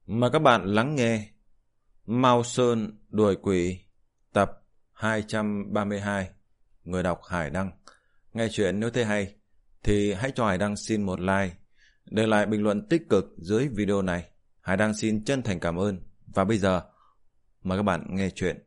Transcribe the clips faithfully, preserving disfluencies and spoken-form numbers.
Mời các bạn lắng nghe Mao Sơn đuổi quỷ tập hai trăm ba mươi hai. Người đọc Hải Đăng. Nghe chuyện nếu thấy hay thì hãy cho Hải Đăng xin một like, để lại bình luận tích cực dưới video này. Hải Đăng xin chân thành cảm ơn. Và bây giờ mời các bạn nghe chuyện.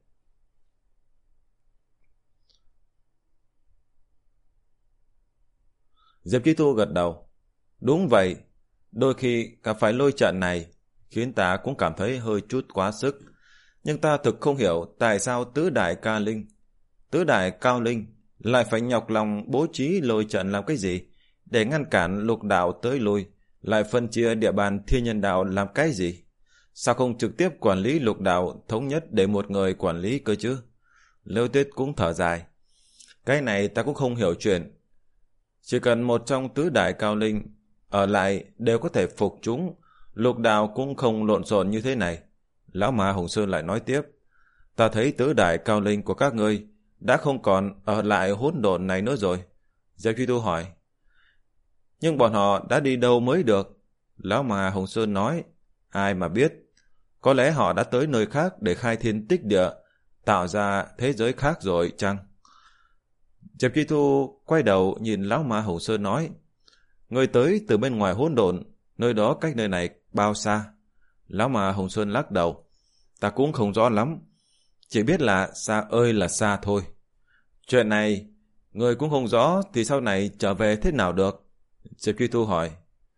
Diệp Chi Thu gật đầu. Đúng vậy, đôi khi gặp phải lôi trận này khiến ta cũng cảm thấy hơi chút quá sức. Nhưng ta thực không hiểu tại sao tứ đại ca linh, tứ đại cao linh lại phải nhọc lòng bố trí lôi trận làm cái gì, để ngăn cản lục đạo tới lui, lại phân chia địa bàn thiên nhân đạo làm cái gì? Sao không trực tiếp quản lý lục đạo thống nhất để một người quản lý cơ chứ? Liêu Tuyết cũng thở dài. Cái này ta cũng không hiểu chuyện. Chỉ cần một trong tứ đại cao linh ở lại đều có thể phục chúng, lục đạo cũng không lộn xộn như thế này. Lão Ma Hồng Sơn lại nói tiếp. Ta thấy tứ đại cao linh của các ngươi đã không còn ở lại hỗn độn này nữa rồi. Diệp Truy Tu hỏi. Nhưng bọn họ đã đi đâu mới được? Lão Ma Hồng Sơn nói. Ai mà biết. Có lẽ họ đã tới nơi khác để khai thiên tích địa, tạo ra thế giới khác rồi chăng? Diệp Truy Tu quay đầu nhìn Lão Ma Hồng Sơn nói. Người tới từ bên ngoài hỗn độn, nơi đó cách nơi này bao xa? Lão Ma Hồng Sơn lắc đầu. Ta cũng không rõ lắm, chỉ biết là xa ơi là xa thôi. Chuyện này người cũng không rõ thì sau này trở về thế nào được? Diệp Truy Tu hỏi.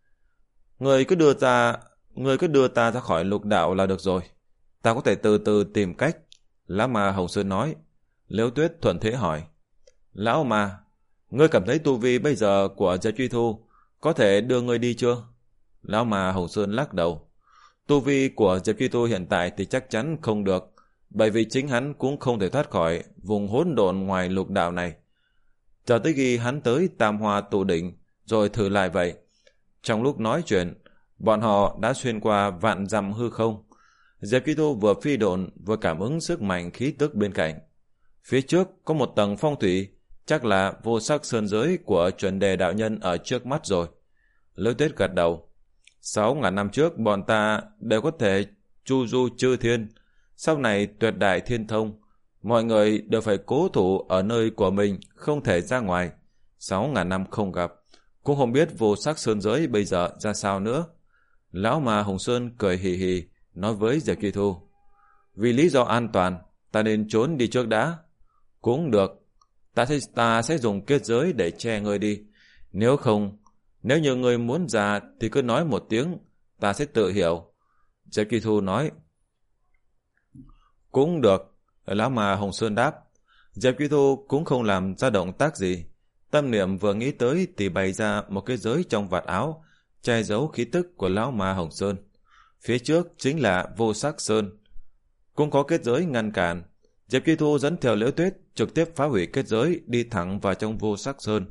Người cứ đưa ta người cứ đưa ta ra khỏi lục đạo là được rồi, ta có thể từ từ tìm cách. Lão Ma Hồng Sơn nói. Liễu Tuyết thuận thế hỏi. Lão Ma, ngươi cảm thấy tu vi bây giờ của Diệp Truy Tu có thể đưa ngươi đi chưa? Lão Ma Hồng Sơn lắc đầu. Tu vi của Diệp Truy Tu hiện tại thì chắc chắn không được, bởi vì chính hắn cũng không thể thoát khỏi vùng hỗn độn ngoài lục đạo này. Chờ tới khi hắn tới Tam Hoa Tụ Đỉnh rồi thử lại vậy. Trong lúc nói chuyện, bọn họ đã xuyên qua vạn dặm hư không. Diệp Truy Tu vừa phi độn vừa cảm ứng sức mạnh khí tức bên cạnh. Phía trước có một tầng phong thủy, chắc là vô sắc sơn giới của chuẩn đề đạo nhân ở trước mắt rồi. Liễu Tuyết gật đầu. Sáu ngàn năm trước bọn ta đều có thể chu du chư thiên, sau này tuyệt đại thiên thông, mọi người đều phải cố thủ ở nơi của mình, không thể ra ngoài. Sáu ngàn năm không gặp, cũng không biết vô sắc sơn giới bây giờ ra sao nữa. Lão Ma Hồng Sơn cười hì hì nói với Diệp Truy Tu. Vì lý do an toàn, ta nên trốn đi trước đã. Cũng được, ta sẽ, ta sẽ dùng kết giới để che ngươi đi. Nếu không, nếu như ngươi muốn ra thì cứ nói một tiếng, ta sẽ tự hiểu. Diệp Truy Tu nói. Cũng được, Lão Ma Hồng Sơn đáp. Diệp Truy Tu cũng không làm ra động tác gì. Tâm niệm vừa nghĩ tới thì bày ra một cái giới trong vạt áo, che giấu khí tức của Lão Ma Hồng Sơn. Phía trước chính là Vô Sắc Sơn, cũng có kết giới ngăn cản. Diệp Truy Tu dẫn theo Liễu Tuyết trực tiếp phá hủy kết giới, đi thẳng vào trong Vô Sắc Sơn.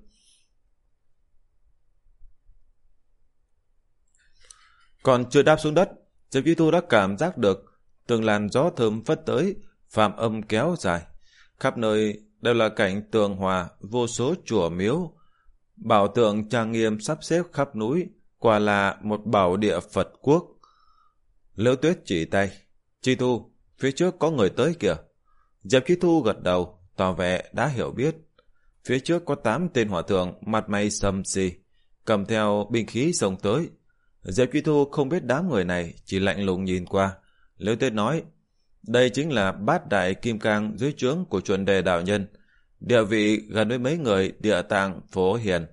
Còn chưa đáp xuống đất, Diệp Truy Tu đã cảm giác được từng làn gió thơm phất tới, phàm âm kéo dài. Khắp nơi đều là cảnh tường hòa, vô số chùa miếu, bảo tượng trang nghiêm sắp xếp khắp núi, quả là một bảo địa Phật quốc. Liễu Tuyết chỉ tay. Truy Tu, phía trước có người tới kìa. Diệp Truy Tu gật đầu, tỏ vẻ đã hiểu biết. Phía trước có tám tên hỏa thượng mặt mày sầm xì, cầm theo binh khí xông tới. Diệp Truy Tu không biết đám người này, chỉ lạnh lùng nhìn qua. Liễu Tuyết nói, đây chính là bát đại kim cang dưới trướng của chuẩn đề đạo nhân, địa vị gần với mấy người địa tạng Phổ Hiền.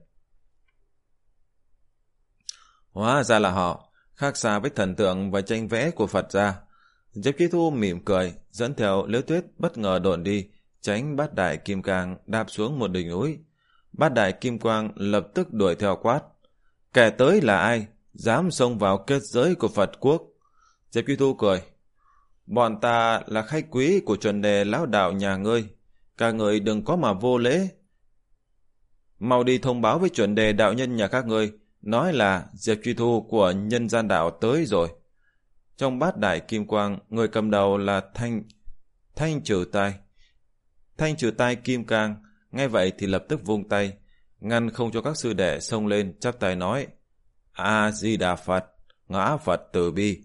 Hóa ra là họ, khác xa với thần tượng và tranh vẽ của Phật gia. Diệp Truy Tu mỉm cười, dẫn theo Liễu Tuyết bất ngờ độn đi, tránh bát đại kim cang đạp xuống một đỉnh núi. Bát đại kim quang lập tức đuổi theo quát. Kẻ tới là ai? Dám xông vào kết giới của Phật quốc? Diệp Truy Tu cười. Bọn ta là khách quý của chuẩn đề lão đạo nhà ngươi, các người đừng có mà vô lễ. Mau đi thông báo với chuẩn đề đạo nhân nhà các ngươi, nói là Diệp Truy Tu của nhân gian đạo tới rồi. Trong bát đại kim quang, người cầm đầu là Thanh Thanh Trừ Tai. Thanh Trừ Tai kim cang nghe vậy thì lập tức vung tay, ngăn không cho các sư đệ xông lên, chắp tay nói: A Di Đà Phật, ngã Phật từ bi.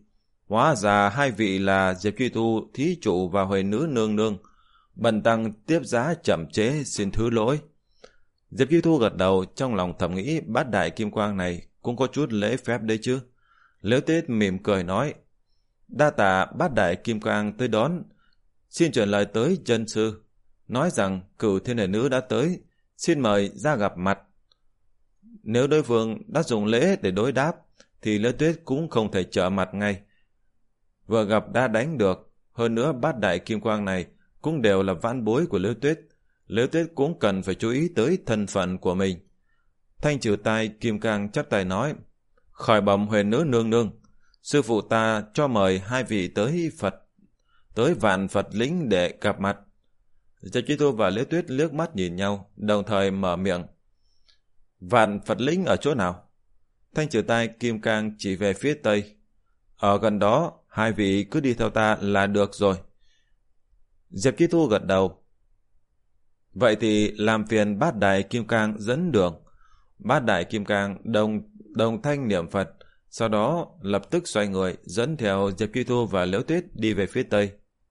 Hóa ra hai vị là Diệp Truy Tu thí chủ và Huệ Nữ nương nương. Bần tăng tiếp giá chậm chế, xin thứ lỗi. Diệp Truy Tu gật đầu, trong lòng thầm nghĩ Bát Đại Kim Quang này cũng có chút lễ phép đấy chứ. Liễu Tuyết mỉm cười nói, đa tạ Bát Đại Kim Quang tới đón, xin chuyển lời tới chân sư, nói rằng Cửu Thiên Huyền Nữ đã tới, xin mời ra gặp mặt. Nếu đối phương đã dùng lễ để đối đáp, thì Liễu Tuyết cũng không thể trở mặt ngay. Vừa gặp đã đánh được, hơn nữa Bát Đại Kim Quang này cũng đều là vãn bối của Liễu Tuyết. Liễu Tuyết cũng cần phải chú ý tới thân phận của mình. Thanh Trừ Tai Kim Cang chắp tay nói, khỏi bẩm Huyền Nữ nương nương, sư phụ ta cho mời hai vị tới Phật, tới Vạn Phật Lĩnh để gặp mặt. Diệp Truy Tu và Liễu Tuyết liếc mắt nhìn nhau, đồng thời mở miệng. Vạn Phật Lĩnh ở chỗ nào? Thanh Trừ Tai Kim Cang chỉ về phía tây. Ở gần đó, hai vị cứ đi theo ta là được rồi. Diệp Truy Tu gật đầu. Vậy thì làm phiền Bát Đại Kim Cang dẫn đường. Bát Đại Kim Cang đồng, đồng thanh niệm Phật, sau đó lập tức xoay người dẫn theo Diệp Truy Tu và Liễu Tuyết đi về phía tây.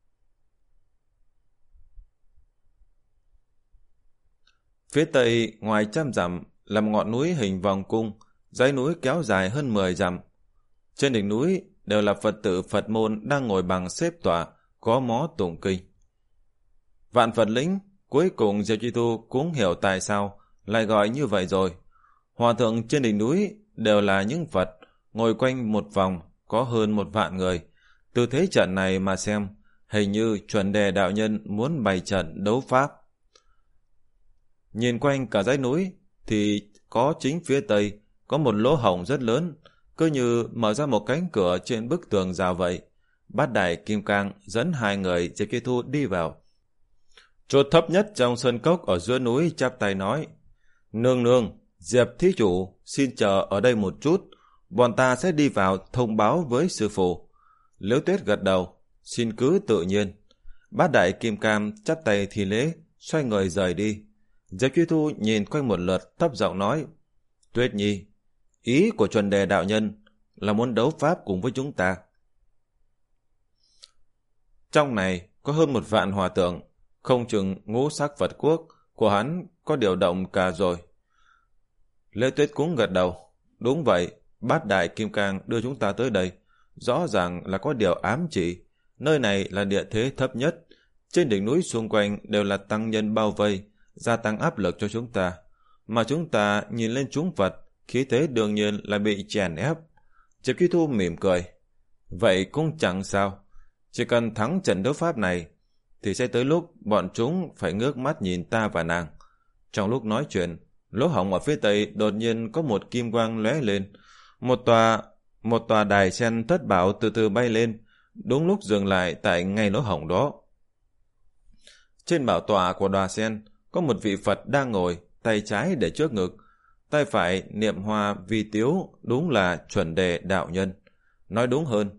Phía tây ngoài trăm dặm là một ngọn núi hình vòng cung, dãy núi kéo dài hơn mười dặm. Trên đỉnh núi đều là Phật tử Phật môn đang ngồi bằng xếp tọa, có mó tụng kinh. Vạn Phật Lĩnh, cuối cùng Diệp Truy Tu cũng hiểu tại sao lại gọi như vậy rồi. Hòa thượng trên đỉnh núi đều là những Phật, ngồi quanh một vòng, có hơn một vạn người. Từ thế trận này mà xem, hình như Chuẩn Đề đạo nhân muốn bày trận đấu pháp. Nhìn quanh cả dãy núi thì có chính phía tây có một lỗ hổng rất lớn, cứ như mở ra một cánh cửa trên bức tường rào vậy. Bát Đại Kim Cang dẫn hai người Diệp Truy Tu đi vào. Chỗ thấp nhất trong sơn cốc ở giữa núi chắp tay nói, nương nương, Diệp thí chủ xin chờ ở đây một chút, bọn ta sẽ đi vào thông báo với sư phụ. Liễu Tuyết gật đầu, xin cứ tự nhiên. Bát Đại Kim Cang chắp tay thi lễ, xoay người rời đi. Diệp Truy Tu nhìn quanh một lượt, thấp giọng nói, Tuyết Nhi, ý của Chuẩn Đề đạo nhân là muốn đấu pháp cùng với chúng ta. Trong này có hơn một vạn hòa tượng, không chừng ngũ sắc Phật quốc của hắn có điều động cả rồi. Liễu Tuyết cũng gật đầu, đúng vậy, Bát Đại Kim Cang đưa chúng ta tới đây, rõ ràng là có điều ám chỉ. Nơi này là địa thế thấp nhất, trên đỉnh núi xung quanh đều là tăng nhân bao vây, gia tăng áp lực cho chúng ta, mà chúng ta nhìn lên chúng Phật, khí thế đương nhiên là bị chèn ép. Diệp Truy Tu mỉm cười, vậy cũng chẳng sao, chỉ cần thắng trận đấu pháp này thì sẽ tới lúc bọn chúng phải ngước mắt nhìn ta và nàng. Trong lúc nói chuyện, lỗ hổng ở phía tây đột nhiên có một kim quang lóe lên, một tòa một tòa đài sen thất bảo từ từ bay lên, đúng lúc dừng lại tại ngay lỗ hổng đó. Trên bảo tọa của đòa sen có một vị Phật đang ngồi, tay trái để trước ngực, tay phải niệm hoa vi tiếu, đúng là Chuẩn Đề đạo nhân. Nói đúng hơn,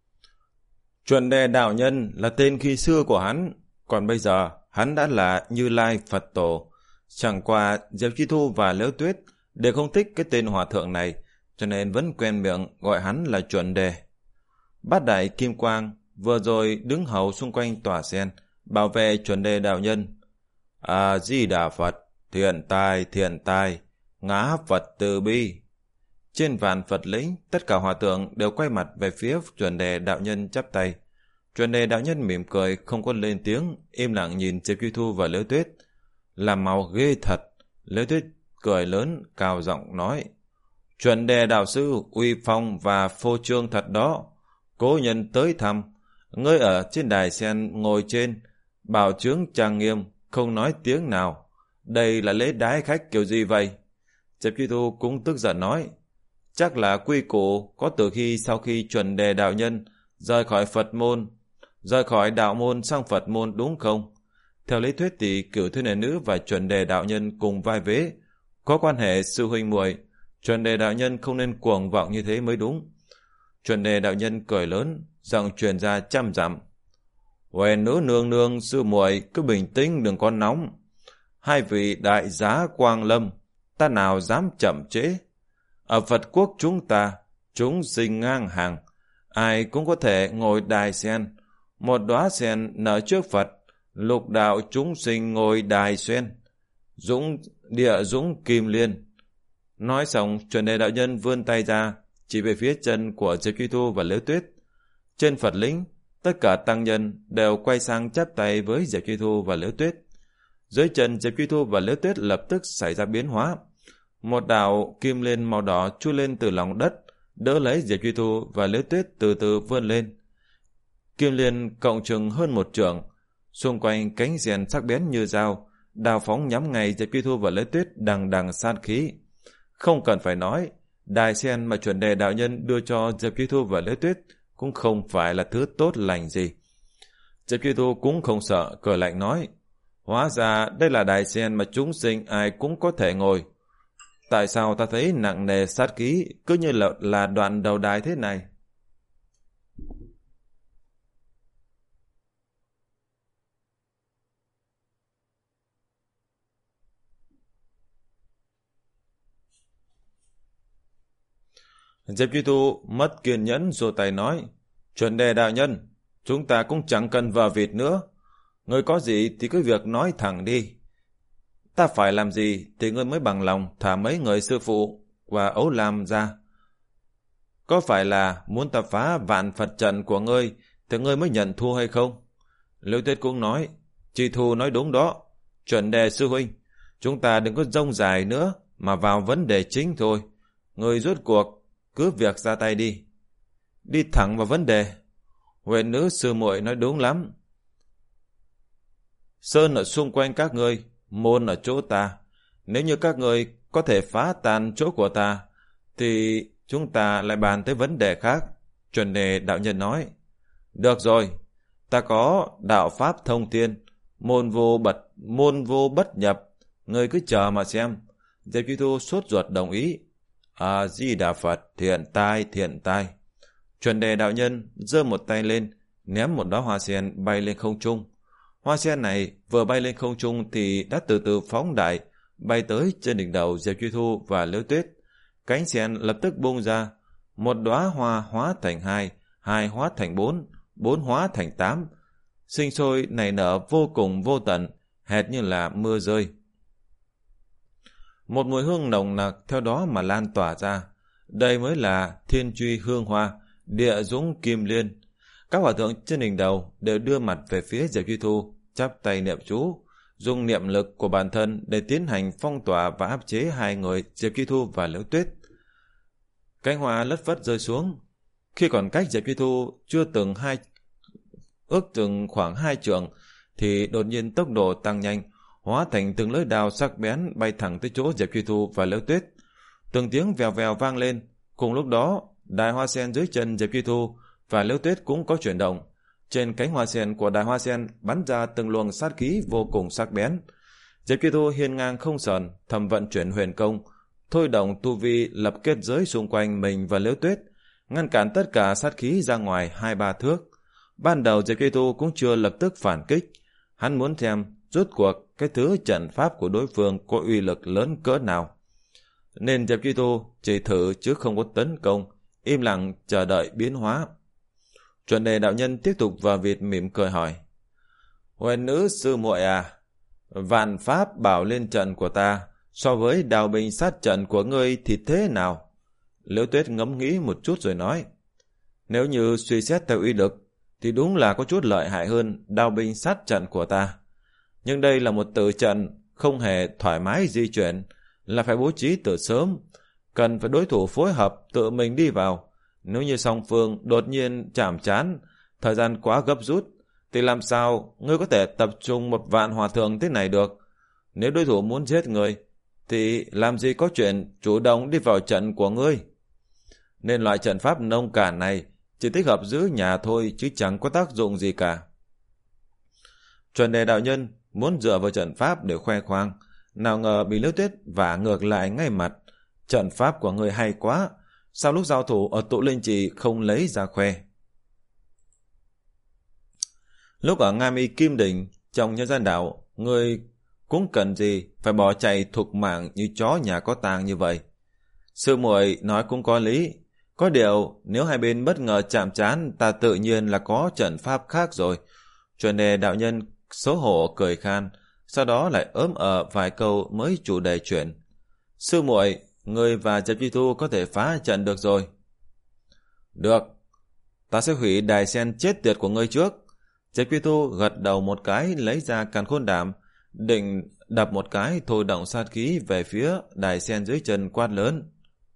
Chuẩn Đề đạo nhân là tên khi xưa của hắn, còn bây giờ hắn đã là Như Lai Phật Tổ. Chẳng qua Diệp Truy Tu và Liễu Tuyết đều không thích cái tên hòa thượng này, cho nên vẫn quen miệng gọi hắn là Chuẩn Đề. Bát Đại Kim Quang vừa rồi đứng hầu xung quanh tòa sen, bảo vệ Chuẩn Đề đạo nhân. A Di Đà Phật, thiện tai thiện tai, ngã Phật từ bi. Trên Vạn Phật Lĩnh, tất cả hòa thượng đều quay mặt về phía Chuẩn Đề đạo nhân chắp tay. Chuẩn Đề đạo nhân mỉm cười, không có lên tiếng, im lặng nhìn Diệp Truy Tu và Liễu Tuyết. Làm màu ghê thật. Liễu Tuyết cười lớn, cao giọng nói, Chuẩn Đề đạo sư uy phong và phô trương thật đó. Cố nhân tới thăm, ngươi ở trên đài sen ngồi trên, bảo chướng trang nghiêm, không nói tiếng nào. Đây là lễ đái khách kiểu gì vậy? Diệp Truy Tu cũng tức giận nói, chắc là quy củ có từ khi sau khi Chuẩn Đề đạo nhân rời khỏi Phật môn, rời khỏi đạo môn sang Phật môn đúng không? Theo lý thuyết thì Cửu Thiên Huyền Nữ và Chuẩn Đề đạo nhân cùng vai vế, có quan hệ sư huynh muội, Chuẩn Đề đạo nhân không nên cuồng vọng như thế mới đúng. Chuẩn Đề đạo nhân cười lớn, giọng truyền ra trăm dặm. Huyền Nữ nương nương sư muội cứ bình tĩnh, đừng có nóng. Hai vị đại giá quang lâm, ta nào dám chậm trễ. Ở Phật quốc chúng ta, chúng sinh ngang hàng, ai cũng có thể ngồi đài sen. Một đóa sen nở trước Phật, lục đạo chúng sinh ngồi đài sen. Dũng địa dũng kim liên. Nói xong, Chuẩn Đề đạo nhân vươn tay ra, chỉ về phía chân của Diệp Chi Thu và Liễu Tuyết. Trên Phật lĩnh, tất cả tăng nhân đều quay sang chắp tay với Diệp Chi Thu và Liễu Tuyết. Dưới chân Diệp Chi Thu và Liễu Tuyết lập tức xảy ra biến hóa. Một đạo kim liên màu đỏ chui lên từ lòng đất, đỡ lấy Diệp Chi Thu và Liễu Tuyết từ từ vươn lên. Kim liên cộng chừng hơn một trượng, xung quanh cánh rèn sắc bén như dao, đào phóng nhắm ngay Diệp Chi Thu và Liễu Tuyết đằng đằng sát khí. Không cần phải nói, đài sen mà Chuẩn Đề đạo nhân đưa cho Diệp Chi Thu và Liễu Tuyết cũng không phải là thứ tốt lành gì. Diệp Chi Thu cũng không sợ, cười lạnh nói, hóa ra đây là đài sen mà chúng sinh ai cũng có thể ngồi. Tại sao ta thấy nặng nề sát khí cứ như là, là đoạn đầu đài thế này? Diệp Chi Thu mất kiên nhẫn rồi tay nói, Chuẩn Đề đạo nhân, chúng ta cũng chẳng cần vờ vịt nữa. Ngươi có gì thì cứ việc nói thẳng đi. Ta phải làm gì thì ngươi mới bằng lòng thả mấy người sư phụ và Ấu Lam ra? Có phải là muốn ta phá vạn Phật trận của ngươi thì ngươi mới nhận thua hay không? Liễu Tuyết cũng nói, Chi Thu nói đúng đó. Chuẩn Đề sư huynh, chúng ta đừng có rông dài nữa mà vào vấn đề chính thôi. Ngươi rốt cuộc cứ việc ra tay đi. Đi thẳng vào vấn đề. Huyền nữ sư muội nói đúng lắm. Sơn ở xung quanh các ngươi, môn ở chỗ ta. Nếu như các ngươi có thể phá tan chỗ của ta, thì chúng ta lại bàn tới vấn đề khác. Chuẩn Đề đạo nhân nói, được rồi, ta có đạo pháp thông thiên, môn vô bật, môn vô bất nhập, ngươi cứ chờ mà xem. Diệp Chi Thu sốt ruột đồng ý. A Di Đà Phật, thiện tai, thiện tai. Chuẩn Đề đạo nhân giơ một tay lên, ném một đóa hoa sen bay lên không trung. Hoa sen này vừa bay lên không trung thì đã từ từ phóng đại, bay tới trên đỉnh đầu Diệp Chi Thu và Liễu Tuyết. Cánh sen lập tức bung ra, một đóa hoa hóa thành hai, hai hóa thành bốn, bốn hóa thành tám. Sinh sôi nảy nở vô cùng vô tận, hệt như là mưa rơi. Một mùi hương nồng nặc theo đó mà lan tỏa ra. Đây mới là thiên truy hương hoa, địa dũng kim liên. Các hòa thượng trên đỉnh đầu đều đưa mặt về phía Diệp Chi Thu, chắp tay niệm chú, dùng niệm lực của bản thân để tiến hành phong tỏa và áp chế hai người Diệp Chi Thu và Liễu Tuyết. Cánh hoa lất phất rơi xuống. Khi còn cách Diệp Chi Thu chưa từng hai ước chừng khoảng hai trượng, thì đột nhiên tốc độ tăng nhanh, hóa thành từng lưỡi đao sắc bén bay thẳng tới chỗ Diệp Chi Thu và Liễu Tuyết. Từng tiếng vèo vèo vang lên. Cùng lúc đó, đài hoa sen dưới chân Diệp Chi Thu và Liễu Tuyết cũng có chuyển động. Trên cánh hoa sen của đài hoa sen bắn ra từng luồng sát khí vô cùng sắc bén. Diệp Chi Thu hiên ngang không sờn, thầm vận chuyển huyền công, thôi động tu vi lập kết giới xung quanh mình và Liễu Tuyết, ngăn cản tất cả sát khí ra ngoài hai ba thước. Ban đầu Diệp Chi Thu cũng chưa lập tức phản kích. Hắn muốn xem rốt cuộc cái thứ trận pháp của đối phương có uy lực lớn cỡ nào. Nên Diệp Chi Thu chỉ thử chứ không có tấn công, im lặng chờ đợi biến hóa. Chuẩn Đề đạo nhân tiếp tục vào vịt mỉm cười hỏi, Huyền nữ sư muội à, vạn pháp bảo lên trận của ta so với đào binh sát trận của ngươi thì thế nào? Liễu Tuyết ngẫm nghĩ một chút rồi nói, nếu như suy xét theo uy lực thì đúng là có chút lợi hại hơn đào binh sát trận của ta. Nhưng đây là một tử trận không hề thoải mái di chuyển, là phải bố trí từ sớm, cần phải đối thủ phối hợp tự mình đi vào. Nếu như song phương đột nhiên chạm trán, thời gian quá gấp rút, thì làm sao ngươi có thể tập trung một vạn hòa thượng thế này được? Nếu đối thủ muốn giết ngươi, thì làm gì có chuyện chủ động đi vào trận của ngươi? Nên loại trận pháp nông cạn này chỉ thích hợp giữ nhà thôi, chứ chẳng có tác dụng gì cả. Chuẩn Đề đạo nhân muốn dựa vào trận pháp để khoe khoang, nào ngờ bị Liễu Tuyết vả ngược lại ngay mặt. Trận pháp của người hay quá, sao lúc giao thủ ở tụ linh trì không lấy ra khoe? Lúc ở Nga Mi Kim Đỉnh, trong nhân gian đạo, người cũng cần gì phải bỏ chạy thục mạng như chó nhà có tang như vậy? Sư muội nói cũng có lý, Có điều, nếu hai bên bất ngờ chạm trán, ta tự nhiên là có trận pháp khác rồi. Chuẩn đề đạo nhân xấu hổ cười khan, sau đó lại ớm ở vài câu mới chủ đề chuyện. Sư muội, người và Diệp Duy Thu có thể phá trận được rồi. Được, ta sẽ hủy đài sen chết tiệt của ngươi trước. Diệp Duy Thu gật đầu một cái, lấy ra càn khôn đàm, định đập một cái thôi động sát khí về phía đài sen dưới chân, quát lớn.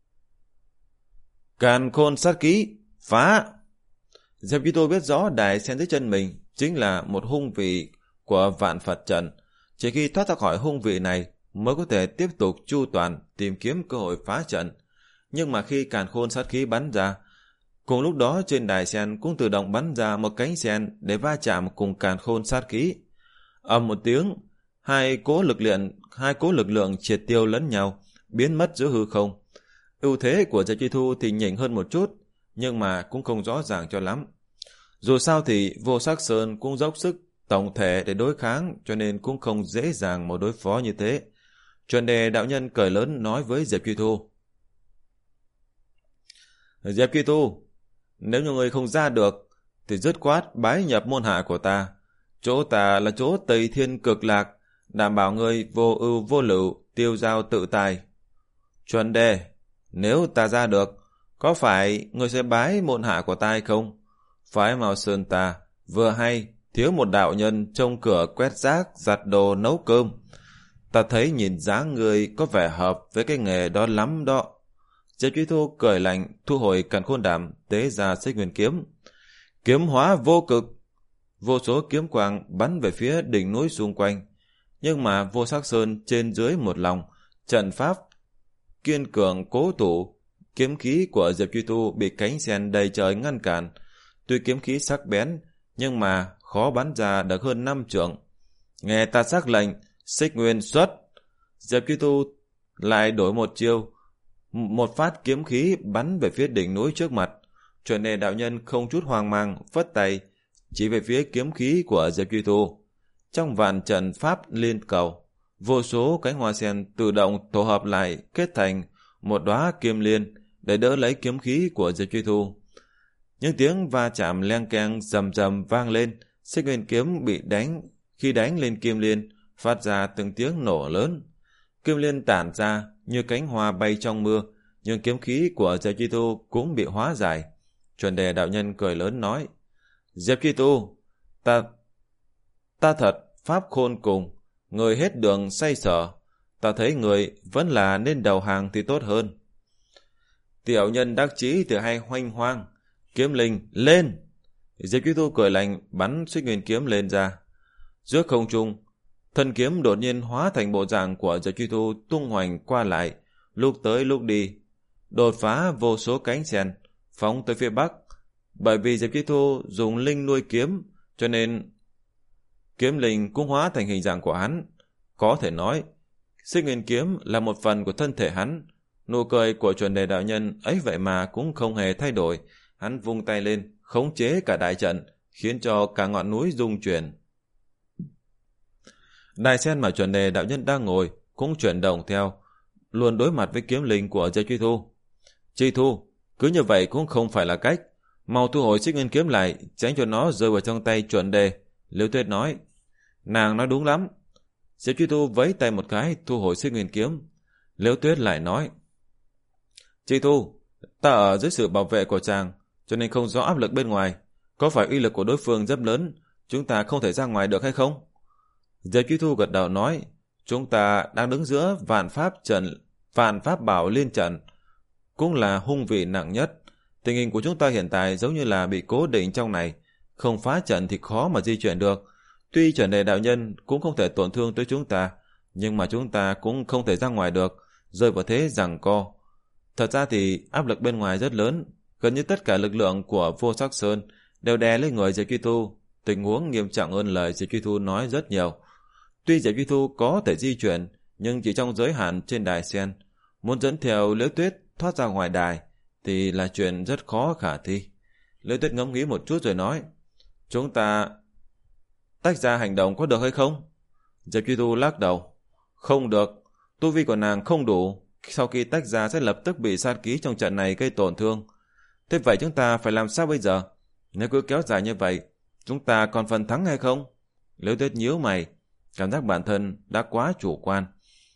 Càn khôn sát khí, phá! Diệp Duy Thu biết rõ đài sen dưới chân mình chính là một hung vị của vạn Phật trận. Chỉ khi thoát ra khỏi hung vị này mới có thể tiếp tục chu toàn tìm kiếm cơ hội phá trận. Nhưng mà khi càn khôn sát khí bắn ra, cùng lúc đó trên đài sen cũng tự động bắn ra một cánh sen để va chạm cùng càn khôn sát khí. Ầm một tiếng, hai cố lực lượng, hai cố lực lượng triệt tiêu lẫn nhau, biến mất giữa hư không. Ưu thế của Diệp Duy Thu thì nhỉnh hơn một chút, nhưng mà cũng không rõ ràng cho lắm. Dù sao thì Vô Sắc Sơn cũng dốc sức tổng thể để đối kháng, cho nên cũng không dễ dàng một đối phó như thế. Chuẩn đề đạo nhân cười lớn nói với Diệp Duy Thu. Diệp Duy Thu, nếu như người không ra được, thì dứt khoát bái nhập môn hạ của ta. Chỗ ta là chỗ Tây Thiên Cực Lạc, đảm bảo người vô ưu vô lự, tiêu dao tự tài. Chuẩn đề, nếu ta ra được, có phải người sẽ bái môn hạ của ta hay không? Phái Mao Sơn ta vừa hay thiếu một đạo nhân trông cửa quét rác, giặt đồ, nấu cơm. Ta thấy nhìn dáng người có vẻ hợp với cái nghề đó lắm đó. Diệp Duy Thu cười lạnh, thu hồi càn khôn đàm, tế ra Xích Nguyên kiếm. Kiếm hóa vô cực, vô số kiếm quang bắn về phía đỉnh núi xung quanh. Nhưng mà Vô Sắc Sơn trên dưới một lòng, trận pháp kiên cường cố thủ, kiếm khí của Diệp Duy Thu bị cánh sen đầy trời ngăn cản. Tuy kiếm khí sắc bén, nhưng mà khó bắn ra được hơn năm trượng. Nghe ta sắc lệnh, Xích Nguyên xuất. Diệp Duy Thu lại đổi một chiêu, một phát kiếm khí bắn về phía đỉnh núi trước mặt. Chuẩn đề đạo nhân không chút hoang mang, phất tay chỉ về phía kiếm khí của Diệp Duy Thu. Trong vạn trận pháp liên cầu, vô số cánh hoa sen tự động tổ hợp lại kết thành một đóa kim liên để đỡ lấy kiếm khí của Diệp Duy Thu. Những tiếng va chạm leng keng rầm rầm vang lên, Xích Nguyên kiếm bị đánh, khi đánh lên kim liên phát ra từng tiếng nổ lớn. Kim liên tản ra như cánh hoa bay trong mưa, nhưng kiếm khí của Diệp Duy Thu cũng bị hóa giải. Chuẩn đề đạo nhân cười lớn nói, Diệp Duy Thu, ta ta thật pháp khôn cùng, người hết đường say sở, ta thấy người vẫn là nên đầu hàng thì tốt hơn. Tiểu nhân đắc chí thì hay hoanh hoang, kiếm linh lên. Diệp Duy Thu cười lạnh bắn Xích Nguyên kiếm lên ra. Giữa không trung, thân kiếm đột nhiên hóa thành bộ dạng của Diệp Duy Thu tung hoành qua lại, lúc tới lúc đi, đột phá vô số cánh sen, phóng tới phía bắc. Bởi vì Diệp Duy Thu dùng linh nuôi kiếm, cho nên kiếm linh cũng hóa thành hình dạng của hắn. Có thể nói, Xích Nguyên kiếm là một phần của thân thể hắn. Nụ cười của chuẩn đề đạo nhân ấy vậy mà cũng không hề thay đổi. Hắn vung tay lên, khống chế cả đại trận, khiến cho cả ngọn núi rung chuyển. Đài sen mà chuẩn đề đạo nhân đang ngồi cũng chuyển động theo, luôn đối mặt với kiếm linh của Diệp Duy Thu. Duy Thu, cứ như vậy cũng không phải là cách. Mau thu hồi Xích Nguyên kiếm lại, tránh cho nó rơi vào trong tay chuẩn đề. Liễu Tuyết nói. Nàng nói đúng lắm. Diệp Duy Thu vẫy tay một cái, thu hồi Xích Nguyên kiếm. Liễu Tuyết lại nói. Duy Thu, ta ở dưới sự bảo vệ của chàng, cho nên không rõ áp lực bên ngoài. Có phải uy lực của đối phương rất lớn, chúng ta không thể ra ngoài được hay không? Diệp Duy Thu gật đầu nói, chúng ta đang đứng giữa vạn pháp trận, vạn pháp bảo liên trận, cũng là hung vị nặng nhất. Tình hình của chúng ta hiện tại giống như là bị cố định trong này, không phá trận thì khó mà di chuyển được. Tuy chuẩn đề đạo nhân cũng không thể tổn thương tới chúng ta, nhưng mà chúng ta cũng không thể ra ngoài được, rơi vào thế giằng co. Thật ra thì áp lực bên ngoài rất lớn, gần như tất cả lực lượng của Vô Sắc Sơn đều đè lên người Diệp Duy Thu. Tình huống nghiêm trọng hơn lời Diệp Duy Thu nói rất nhiều. Tuy Diệp Duy Thu có thể di chuyển, nhưng chỉ trong giới hạn trên đài sen. Muốn dẫn theo Liễu Tuyết thoát ra ngoài đài thì là chuyện rất khó khả thi. Liễu Tuyết ngẫm nghĩ một chút rồi nói, chúng ta tách ra hành động có được hay không? Diệp Duy Thu lắc đầu, không được, tu vi của nàng không đủ, sau khi tách ra sẽ lập tức bị sát khí trong trận này gây tổn thương. Thế vậy chúng ta phải làm sao bây giờ? Nếu cứ kéo dài như vậy, chúng ta còn phần thắng hay không? Liễu Tuyết nhíu mày, cảm giác bản thân đã quá chủ quan.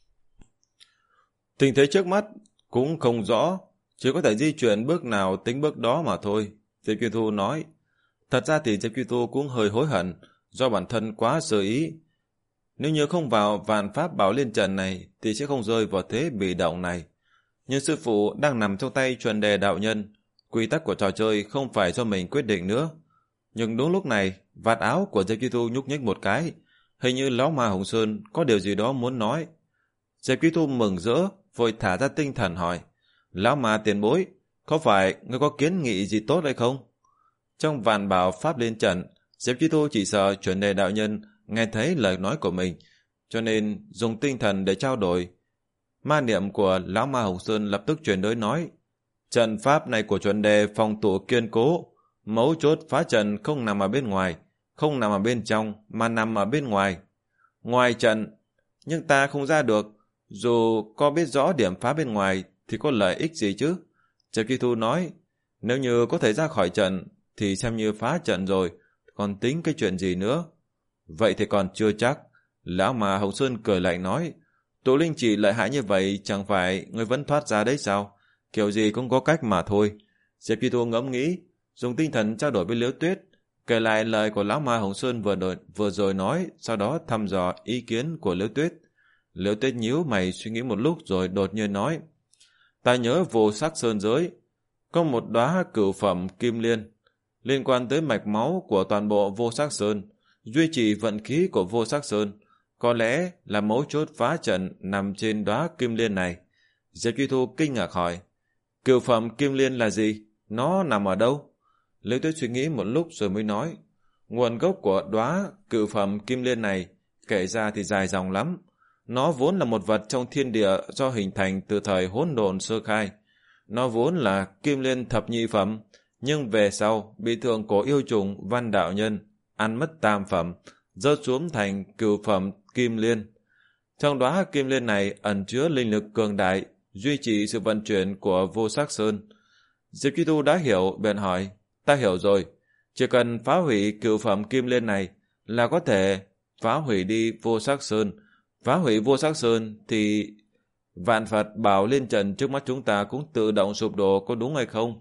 Tình thế trước mắt cũng không rõ, chỉ có thể di chuyển bước nào tính bước đó mà thôi. Diệp Kim Thu nói. Thật ra thì Diệp Kim Thu cũng hơi hối hận do bản thân quá sơ ý. Nếu như không vào vạn pháp bảo liên trận này thì sẽ không rơi vào thế bị động này. Nhưng sư phụ đang nằm trong tay chuẩn đề đạo nhân, quy tắc của trò chơi không phải do mình quyết định nữa. Nhưng đúng lúc này, vạt áo của Diệp Kim Thu nhúc nhích một cái, hình như lão ma Hồng Sơn có điều gì đó muốn nói. Diệp Kim Thu mừng rỡ, vội thả ra tinh thần hỏi, lão ma tiền bối, có phải ngươi có kiến nghị gì tốt hay không? Trong vạn bảo pháp liên trận, Diệp Kim Thu chỉ sợ chuẩn đề đạo nhân nghe thấy lời nói của mình, cho nên dùng tinh thần để trao đổi. Ma niệm của lão ma Hồng Sơn lập tức chuyển đối nói, trận pháp này của chuẩn đề phòng thủ kiên cố, mấu chốt phá trận không nằm ở bên ngoài, không nằm ở bên trong, mà nằm ở bên ngoài. Ngoài trận, nhưng ta không ra được, dù có biết rõ điểm phá bên ngoài thì có lợi ích gì chứ? Diệp Kim Thu nói, nếu như có thể ra khỏi trận thì xem như phá trận rồi, còn tính cái chuyện gì nữa? Vậy thì còn chưa chắc. Lão mà Hồng Sơn cười lạnh nói, tụ linh chỉ lợi hại như vậy chẳng phải người vẫn thoát ra đấy sao? Kiểu gì cũng có cách mà thôi. Diệp Kim Thu ngẫm nghĩ, dùng tinh thần trao đổi với Liễu Tuyết, kể lại lời của lão ma Hồng Sơn vừa, đổi, vừa rồi nói, sau đó thăm dò ý kiến của Liễu Tuyết. Liễu Tuyết nhíu mày suy nghĩ một lúc rồi đột nhiên nói, ta nhớ vô sắc sơn giới, có một đóa cửu phẩm kim liên, liên quan tới mạch máu của toàn bộ vô sắc sơn, duy trì vận khí của vô sắc sơn, có lẽ là mấu chốt phá trận nằm trên đóa kim liên này. Diệp Kim Thu kinh ngạc hỏi, cửu phẩm kim liên là gì? Nó nằm ở đâu? Liễu Tuyết suy nghĩ một lúc rồi mới nói, nguồn gốc của đóa cửu phẩm kim liên này kể ra thì dài dòng lắm. Nó vốn là một vật trong thiên địa do hình thành từ thời hỗn độn sơ khai. Nó vốn là kim liên thập nhị phẩm, nhưng về sau bị thượng cổ yêu trùng Văn Đạo Nhân ăn mất tam phẩm, rớt xuống thành cửu phẩm kim liên. Trong đóa kim liên này ẩn chứa linh lực cường đại, duy trì sự vận chuyển của vô sắc sơn. Diệp Kim Thu đã hiểu, bèn hỏi, ta hiểu rồi, chỉ cần phá hủy cửu phẩm kim liên này là có thể phá hủy đi vô sắc sơn. Phá hủy vô sắc sơn thì vạn Phật bảo liên trận trước mắt chúng ta cũng tự động sụp đổ, có đúng hay không?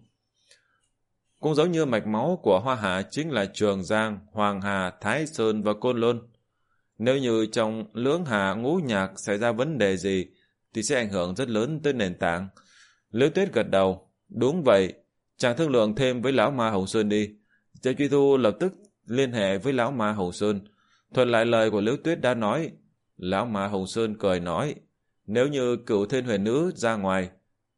Cũng giống như mạch máu của Hoa Hạ chính là Trường Giang, Hoàng Hà, Thái Sơn và Côn Lôn. Nếu như trong lưỡng hà ngũ nhạc xảy ra vấn đề gì thì sẽ ảnh hưởng rất lớn tới nền tảng. Liễu Tuyết gật đầu, đúng vậy, chàng thương lượng thêm với lão ma Hồng Sơn đi. Diệp Kim Thu lập tức liên hệ với lão ma Hồng Sơn, thuận lại lời của Liễu Tuyết đã nói. Lão ma Hồng Sơn cười nói, nếu như Cửu Thiên Huyền Nữ ra ngoài,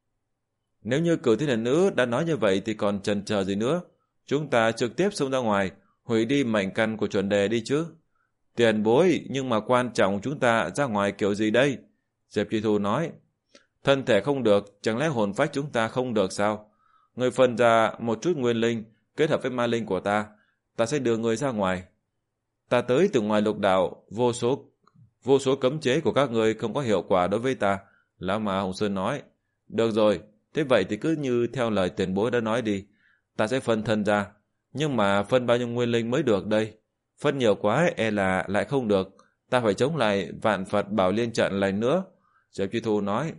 nếu như Cửu Thiên Huyền Nữ đã nói như vậy thì còn chần chờ gì nữa, chúng ta trực tiếp xông ra ngoài, hủy đi mệnh căn của chuẩn đề đi chứ. Tiền bối, nhưng mà quan trọng chúng ta ra ngoài kiểu gì đây? Diệp Kim Thu nói, thân thể không được, chẳng lẽ hồn phách chúng ta không được sao? Người phân ra một chút nguyên linh kết hợp với ma linh của ta, ta sẽ đưa người ra ngoài. Ta tới từ ngoài lục đạo, vô số vô số cấm chế của các người không có hiệu quả đối với ta. Lão ma Hồng Sơn nói, được rồi, thế vậy thì cứ như theo lời tiền bối đã nói đi, ta sẽ phân thân ra, nhưng mà phân bao nhiêu nguyên linh mới được đây? Phân nhiều quá e là lại không được, ta phải chống lại vạn Phật bảo liên trận lại nữa. Diệp Kim Thu nói,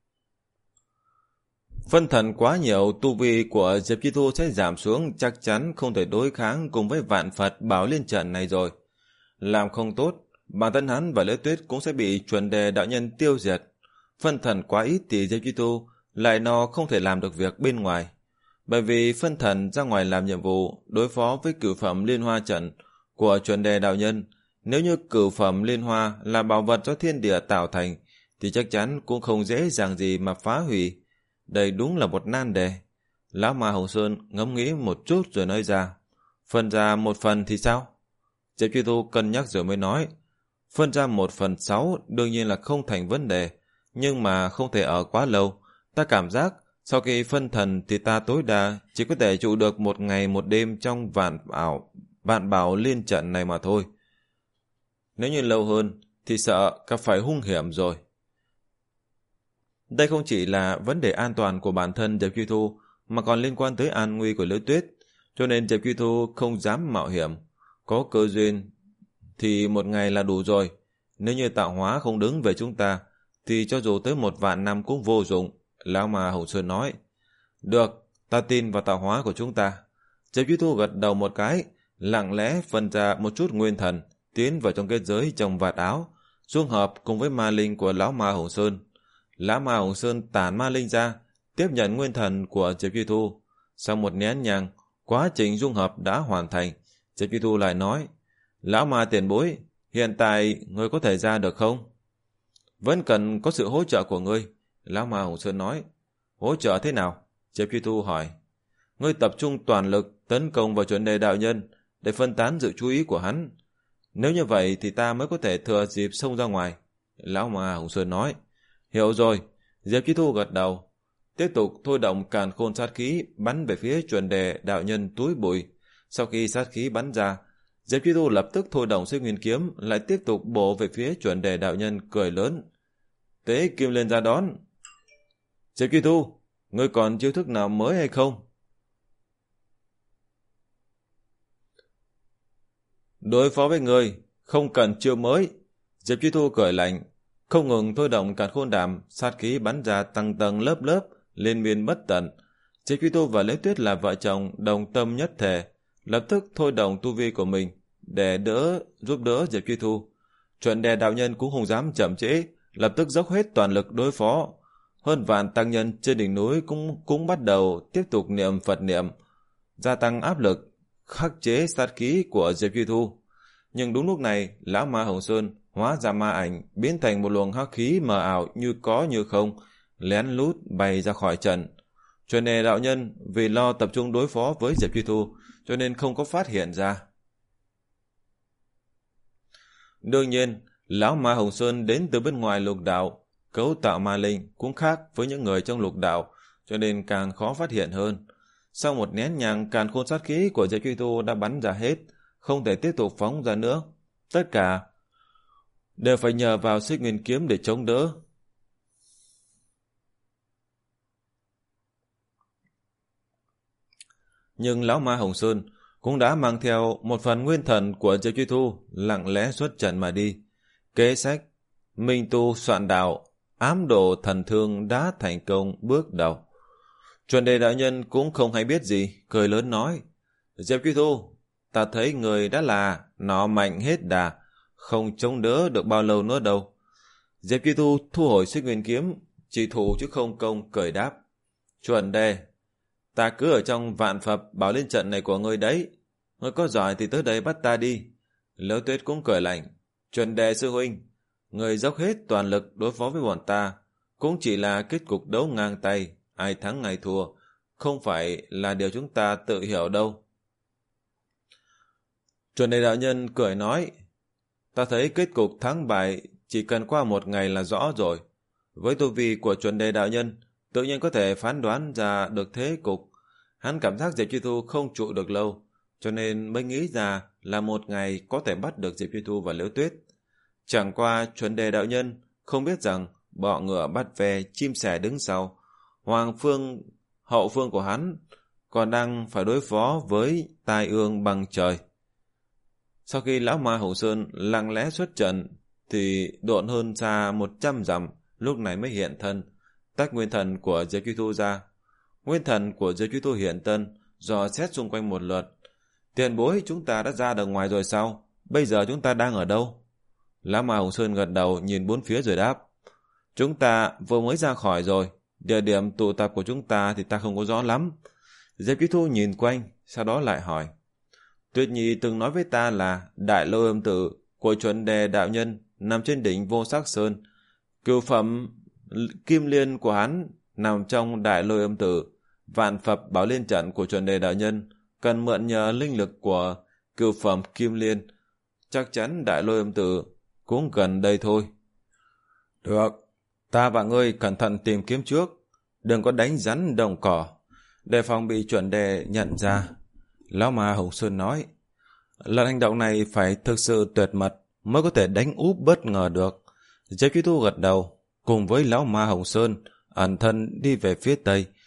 phân thần quá nhiều, tu vi của Diệp Kim Thu sẽ giảm xuống, chắc chắn không thể đối kháng cùng với vạn Phật bảo liên trận này rồi. Làm không tốt, bản thân hắn và Liễu Tuyết cũng sẽ bị chuẩn đề đạo nhân tiêu diệt. Phân thần quá ít thì Diệp Kim Thu lại nó không thể làm được việc bên ngoài. Bởi vì phân thần ra ngoài làm nhiệm vụ đối phó với cửu phẩm liên hoa trận của chuẩn đề đạo nhân, nếu như cửu phẩm liên hoa là bảo vật do thiên địa tạo thành thì chắc chắn cũng không dễ dàng gì mà phá hủy. Đây đúng là một nan đề. Lão ma Hồng Sơn ngẫm nghĩ một chút rồi nói ra, phân ra một phần thì sao? Diệp Kim Thu cân nhắc rồi mới nói, phân ra một phần sáu đương nhiên là không thành vấn đề, nhưng mà không thể ở quá lâu. Ta cảm giác sau khi phân thần thì ta tối đa chỉ có thể trụ được một ngày một đêm trong vạn bảo, vạn bảo liên trận này mà thôi. Nếu như lâu hơn thì sợ gặp phải hung hiểm rồi. Đây không chỉ là vấn đề an toàn của bản thân Diệp Kim Thu, mà còn liên quan tới an nguy của Liễu Tuyết, cho nên Diệp Truy Thu không dám mạo hiểm. Có cơ duyên thì một ngày là đủ rồi. Nếu như tạo hóa không đứng về chúng ta, thì cho dù tới một vạn năm cũng vô dụng, Lão Ma Hồng Sơn nói. Được, ta tin vào tạo hóa của chúng ta. Diệp Truy Thu gật đầu một cái, lặng lẽ phân ra một chút nguyên thần, tiến vào trong kết giới trong vạt áo, dung hợp cùng với ma linh của Lão Ma Hồng Sơn. Lão Ma Hồng Sơn tản ma linh ra, tiếp nhận nguyên thần của Diệp Truy Thu. Sau một nén nhang, quá trình dung hợp đã hoàn thành. Diệp Truy Thu lại nói, Lão Ma tiền bối, hiện tại ngươi có thể ra được không? Vẫn cần có sự hỗ trợ của ngươi. Lão Ma Hồng Sơn nói. Hỗ trợ thế nào? Diệp Truy Thu hỏi. Ngươi tập trung toàn lực tấn công vào chuẩn đề đạo nhân để phân tán sự chú ý của hắn. Nếu như vậy thì ta mới có thể thừa dịp xông ra ngoài. Lão Ma Hồng Sơn nói. Hiểu rồi. Diệp Truy Thu gật đầu. Tiếp tục thôi động càn khôn sát khí bắn về phía chuẩn đề đạo nhân túi bụi. Sau khi sát khí bắn ra, Diệp Truy Thu lập tức thôi động Xích Nguyên Kiếm, lại tiếp tục bổ về phía chuẩn đề đạo nhân, cười lớn. Tế Kim Liên ra đón. Diệp Truy Thu, ngươi còn chiêu thức nào mới hay không? Đối phó với ngươi, không cần chiêu mới. Diệp Truy Thu cười lạnh, không ngừng thôi động càn khôn đàm, sát khí bắn ra tầng tầng lớp lớp, liên miên bất tận. Diệp Truy Thu và Liễu Tuyết là vợ chồng đồng tâm nhất thể, lập tức thôi động tu vi của mình để đỡ giúp đỡ Diệp Truy Thu. Chuẩn đề đạo nhân cũng không dám chậm trễ, lập tức dốc hết toàn lực đối phó. Hơn vạn tăng nhân trên đỉnh núi cũng cũng bắt đầu tiếp tục niệm Phật niệm, gia tăng áp lực, khắc chế sát khí của Diệp Truy Thu. Nhưng đúng lúc này, Lão Ma Hồng Sơn hóa ra ma ảnh, biến thành một luồng hắc khí mờ ảo như có như không, lén lút bay ra khỏi trận. Chuẩn đề đạo nhân vì lo tập trung đối phó với Diệp Truy Thu, cho nên không có phát hiện ra. Đương nhiên, Lão Ma Hồng Sơn đến từ bên ngoài lục đạo, cấu tạo ma linh cũng khác với những người trong lục đạo, cho nên càng khó phát hiện hơn. Sau một nén nhang, càn khôn sát khí của Diệp Truy Thu đã bắn ra hết, không thể tiếp tục phóng ra nữa. Tất cả đều phải nhờ vào Xích Nguyên Kiếm để chống đỡ. Nhưng Lão Ma Hồng Sơn cũng đã mang theo một phần nguyên thần của Diệp Truy Thu, lặng lẽ xuất trận mà đi. Kế sách minh tu soạn đạo, ám độ thần thương đã thành công bước đầu. Chuẩn đề đạo nhân cũng không hay biết gì, cười lớn nói, Diệp Truy Thu, ta thấy người đã là nó mạnh hết đà, không chống đỡ được bao lâu nữa đâu. Diệp Truy Thu thu hồi Xích Nguyên Kiếm, chỉ thủ chứ không công, cười đáp, Chuẩn đề, ta cứ ở trong vạn Phật bảo lên trận này của ngươi đấy, ngươi có giỏi thì tới đây bắt ta đi. Liễu Tuyết cũng cười lạnh, Chuẩn đề sư huynh, người dốc hết toàn lực đối phó với bọn ta, cũng chỉ là kết cục đấu ngang tay, ai thắng ai thua, không phải là điều chúng ta tự hiểu đâu. Chuẩn đề đạo nhân cười nói, ta thấy kết cục thắng bại chỉ cần qua một ngày là rõ rồi. Với tu vi của chuẩn đề đạo nhân, tự nhiên có thể phán đoán ra được thế cục. Hắn cảm giác Diệp Truy Thu không trụ được lâu, cho nên mới nghĩ ra là một ngày có thể bắt được Diệp Truy Thu và Liễu Tuyết. Chẳng qua chuẩn đề đạo nhân không biết rằng bọ ngựa bắt ve, chim sẻ đứng sau. Hoàng phương, hậu phương của hắn còn đang phải đối phó với tai ương bằng trời. Sau khi Lão Ma Hồng Sơn lặng lẽ xuất trận, thì độn hơn xa một trăm dặm, lúc này mới hiện thân, tách nguyên thần của Diệp Truy Thu ra. Nguyên thần của Diệp Truy Thu hiện thân, dò xét xung quanh một lượt. Tiền bối, chúng ta đã ra được ngoài rồi sao? Bây giờ chúng ta đang ở đâu? Lão Ma Hồng Sơn gật đầu nhìn bốn phía rồi đáp, chúng ta vừa mới ra khỏi rồi, địa điểm tụ tập của chúng ta thì ta không có rõ lắm. Diệp Truy Thu nhìn quanh, sau đó lại hỏi, Tuyết Nhi từng nói với ta là Đại Lôi Âm Tự của chuẩn đề đạo nhân nằm trên đỉnh Vô Sắc Sơn, cửu phẩm kim liên của hắn nằm trong Đại Lôi Âm Tự. Vạn Phật bảo liên trận của chuẩn đề đạo nhân cần mượn nhờ linh lực của cửu phẩm kim liên, chắc chắn Đại Lôi Âm Tự cũng gần đây thôi. Được, ta và ngươi cẩn thận tìm kiếm trước, đừng có đánh rắn đồng cỏ, đề phòng bị chuẩn đề nhận ra. Lão Ma Hồng Sơn nói, lần hành động này phải thực sự tuyệt mật mới có thể đánh úp bất ngờ được. Diệp Truy Thu gật đầu, cùng với Lão Ma Hồng Sơn ẩn thân đi về phía tây,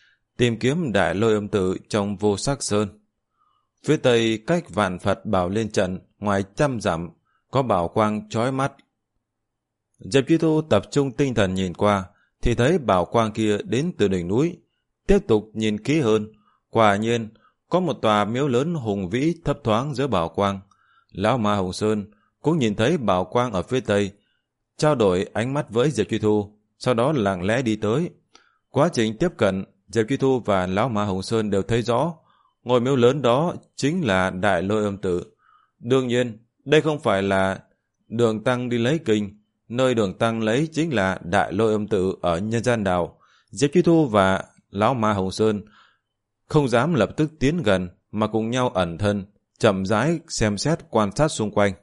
tìm kiếm Đại Lôi Âm Tự trong Vô Sắc Sơn. Phía tây cách Vạn Phật Bảo Liên Trận ngoài trăm dặm có bảo quang chói mắt. Diệp Chi Thu tập trung tinh thần nhìn qua thì thấy bảo quang kia đến từ đỉnh núi. Tiếp tục nhìn kỹ hơn, quả nhiên có một tòa miếu lớn hùng vĩ thấp thoáng giữa bảo quang. Lão Ma Hồng Sơn cũng nhìn thấy bảo quang ở phía tây, trao đổi ánh mắt với Diệp Chi Thu, sau đó lặng lẽ đi tới. Quá trình tiếp cận, Diệp Chi Thu và Lão Ma Hồng Sơn đều thấy rõ ngôi miếu lớn đó chính là Đại Lôi Âm Tự. Đương nhiên, đây không phải là Đường Tăng đi lấy kinh, nơi Đường Tăng lấy chính là Đại Lôi Âm Tự ở Nhân Gian Đảo. Diệp Chi Thu và Lão Ma Hồng Sơn không dám lập tức tiến gần mà cùng nhau ẩn thân, chậm rãi xem xét quan sát xung quanh.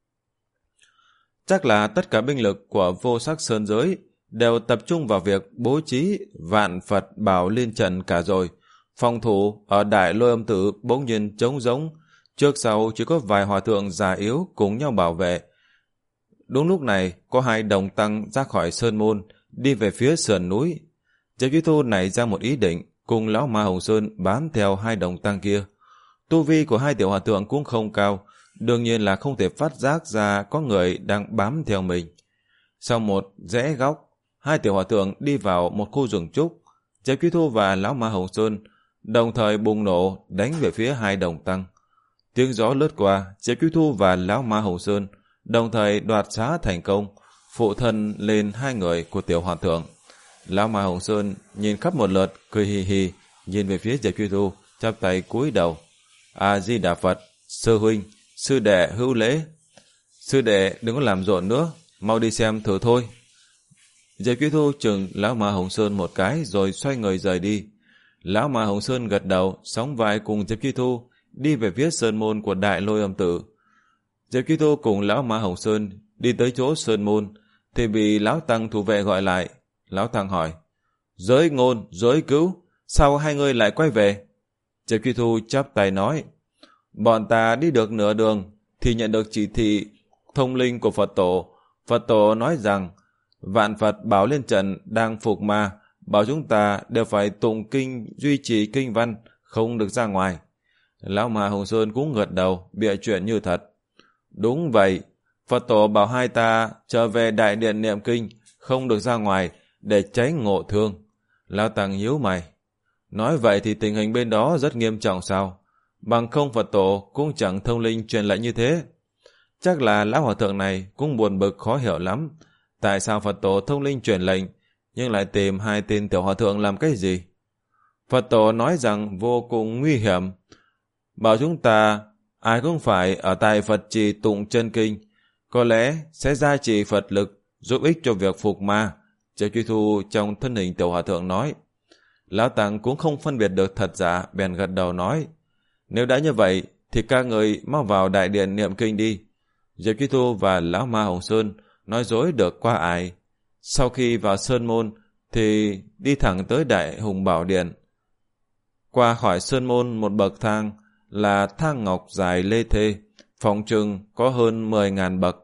Chắc là tất cả binh lực của Vô Sắc Sơn giới đều tập trung vào việc bố trí Vạn Phật Bảo Liên Trận cả rồi. Phòng thủ ở Đại Lôi Âm Tự bỗng nhiên trống rỗng, trước sau chỉ có vài hòa thượng già yếu cùng nhau bảo vệ. Đúng lúc này, có hai đồng tăng ra khỏi sơn môn, đi về phía sườn núi. Diệp Chi Thu nảy ra một ý định, cùng Lão Ma Hồng Sơn bám theo hai đồng tăng kia. Tu vi của hai tiểu hòa thượng cũng không cao, đương nhiên là không thể phát giác ra có người đang bám theo mình. Sau một rẽ góc, hai tiểu hòa thượng đi vào một khu rừng trúc. Diệp Chi Thu và Lão Ma Hồng Sơn đồng thời bùng nổ đánh về phía hai đồng tăng. Tiếng gió lướt qua, Diệp Chi Thu và Lão Ma Hồng Sơn đồng thời đoạt xá thành công, phụ thân lên hai người của tiểu hòa thượng. Lão Ma Hồng Sơn nhìn khắp một lượt, cười hì hì, nhìn về phía Diệp Chi Thu, chắp tay cúi đầu. A Di Đà Phật, sư huynh, sư đệ hữu lễ. Sư đệ đừng có làm rộn nữa, mau đi xem thử thôi. Diệp Chi Thu chừng Lão Ma Hồng Sơn một cái rồi xoay người rời đi. Lão Ma Hồng Sơn gật đầu, sóng vai cùng Diệp Chi Thu đi về phía sơn môn của Đại Lôi Âm Tự. Diệp Chi Thu cùng Lão Ma Hồng Sơn đi tới chỗ sơn môn thì bị Lão Tăng thủ vệ gọi lại. Lão Tăng hỏi: Giới Ngôn, Giới Cứu, sao hai người lại quay về? Diệp Chi Thu chắp tay nói: Bọn ta đi được nửa đường thì nhận được chỉ thị thông linh của Phật Tổ. Phật Tổ nói rằng Vạn Phật Bảo Liên Trận đang phục ma, bảo chúng ta đều phải tụng kinh, duy trì kinh văn, không được ra ngoài. Lão Ma Hồng Sơn cũng gật đầu, bịa chuyện như thật. Đúng vậy, Phật Tổ bảo hai ta trở về đại điện niệm kinh, không được ra ngoài để tránh ngộ thương. Lão Tăng nhíu mày. Nói vậy thì tình hình bên đó rất nghiêm trọng sao? Bằng không Phật Tổ cũng chẳng thông linh truyền lệnh như thế. Chắc là lão hòa thượng này cũng buồn bực khó hiểu lắm. Tại sao Phật Tổ thông linh truyền lệnh nhưng lại tìm hai tên tiểu hòa thượng làm cái gì? Phật Tổ nói rằng vô cùng nguy hiểm, bảo chúng ta ai cũng phải ở tại Phật trì tụng chân kinh, có lẽ sẽ gia trì Phật lực giúp ích cho việc phục ma. Diệp Chi Thu trong thân hình tiểu hòa thượng nói. Lão Tăng cũng không phân biệt được thật giả, bèn gật đầu nói: Nếu đã như vậy thì các người mau vào đại điện niệm kinh đi. Diệp Chi Thu và Lão Ma Hồng Sơn nói dối được qua ai. Sau khi vào sơn môn thì đi thẳng tới Đại Hùng Bảo Điện. Qua khỏi sơn môn một bậc thang là thang ngọc dài lê thê, phòng trừng có hơn mười ngàn bậc.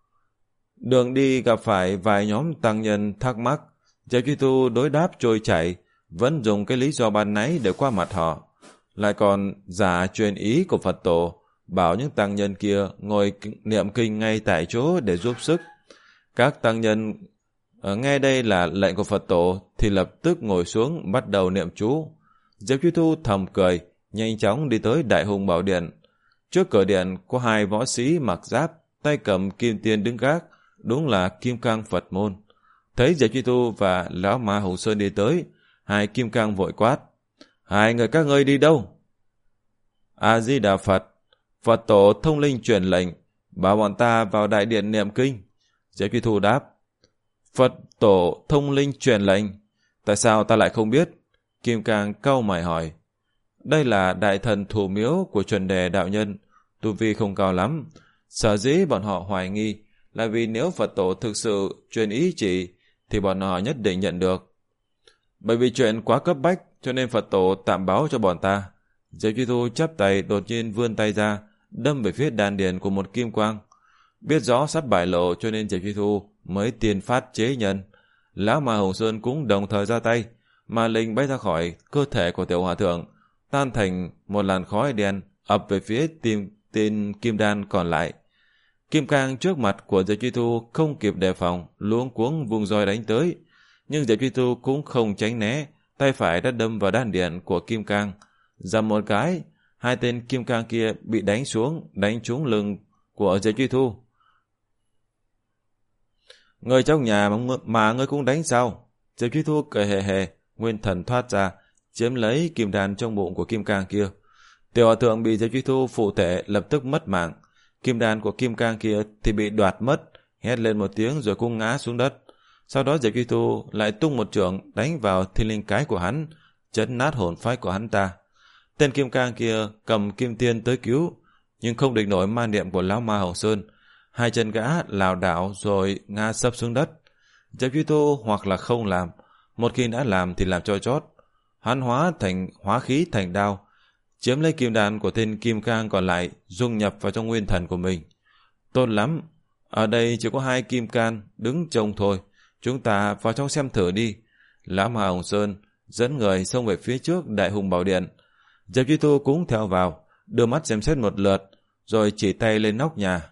Đường đi gặp phải vài nhóm tăng nhân thắc mắc. Diệp Chi Thu đối đáp trôi chảy, vẫn dùng cái lý do ban nãy để qua mặt họ. Lại còn giả truyền ý của Phật Tổ, bảo những tăng nhân kia ngồi niệm kinh ngay tại chỗ để giúp sức. Các tăng nhân nghe đây là lệnh của Phật Tổ thì lập tức ngồi xuống bắt đầu niệm chú. Diệp Chi Thu thầm cười, nhanh chóng đi tới Đại Hùng Bảo Điện. Trước cửa điện có hai võ sĩ mặc giáp, tay cầm kim tiên đứng gác, đúng là Kim Cang Phật môn. Thấy Diệp Chi Thu và Lão Ma Hồng Sơn đi tới, hai Kim Cang vội quát: Hai người các ngươi đi đâu? A Di Đà Phật, Phật Tổ thông linh truyền lệnh, bảo bọn ta vào đại điện niệm kinh. Diệp Chi Thu đáp: Phật Tổ thông linh truyền lệnh, tại sao ta lại không biết? Kim Cang cau mày hỏi. Đây là đại thần thủ miếu của Chuẩn Đề đạo nhân, tu vi không cao lắm. Sở dĩ bọn họ hoài nghi là vì nếu Phật Tổ thực sự truyền ý chỉ thì bọn họ nhất định nhận được. Bởi vì chuyện quá cấp bách cho nên Phật Tổ tạm báo cho bọn ta. Diệp Chi Thu chắp tay đột nhiên vươn tay ra, đâm về phía đan điền của một kim quang. Biết rõ sắp bại lộ cho nên Diệp Chi Thu mới tiền phát chế nhân. Lão Ma Hồng Sơn cũng đồng thời ra tay, ma linh bay ra khỏi cơ thể của tiểu hòa thượng, tan thành một làn khói đen ập về phía tim tên kim đan còn lại. Kim cang trước mặt của Diệp Truy Thu không kịp đề phòng, luống cuống vùng roi đánh tới, nhưng Diệp Truy Thu cũng không tránh né, tay phải đã đâm vào đan điền của kim cang. Dầm một cái, hai tên kim cang kia bị đánh xuống, đánh trúng lưng của Diệp Truy Thu. Người trong nhà mà, mà ngươi cũng đánh sao? Diệp Truy Thu cười hề hề, nguyên thần thoát ra, chiếm lấy kim đan trong bụng của kim cang kia. Tiểu hòa thượng bị Diệp Truy Thu phụ thể lập tức mất mạng. Kim đan của kim cang kia thì bị đoạt mất, hét lên một tiếng rồi cũng ngã xuống đất. Sau đó Diệp Truy Thu lại tung một chưởng đánh vào thiên linh cái của hắn, chấn nát hồn phách của hắn ta. Tên kim cang kia cầm kim tiên tới cứu, nhưng không địch nổi ma niệm của lão ma Hồng Sơn. Hai chân gã lảo đảo rồi ngã sấp xuống đất. Diệp Truy Thu hoặc là không làm, một khi đã làm thì làm cho chót. Hắn hóa thành hóa khí thành đao, chiếm lấy kim đan của tên kim cang còn lại, dung nhập vào trong nguyên thần của mình. Tốt lắm, ở đây chỉ có hai kim can đứng trông thôi, chúng ta vào trong xem thử đi. Lão ma Hồng Sơn dẫn người xông về phía trước Đại Hùng Bảo Điện. Diệp Truy Thu cũng theo vào, đưa mắt xem xét một lượt, rồi chỉ tay lên nóc nhà.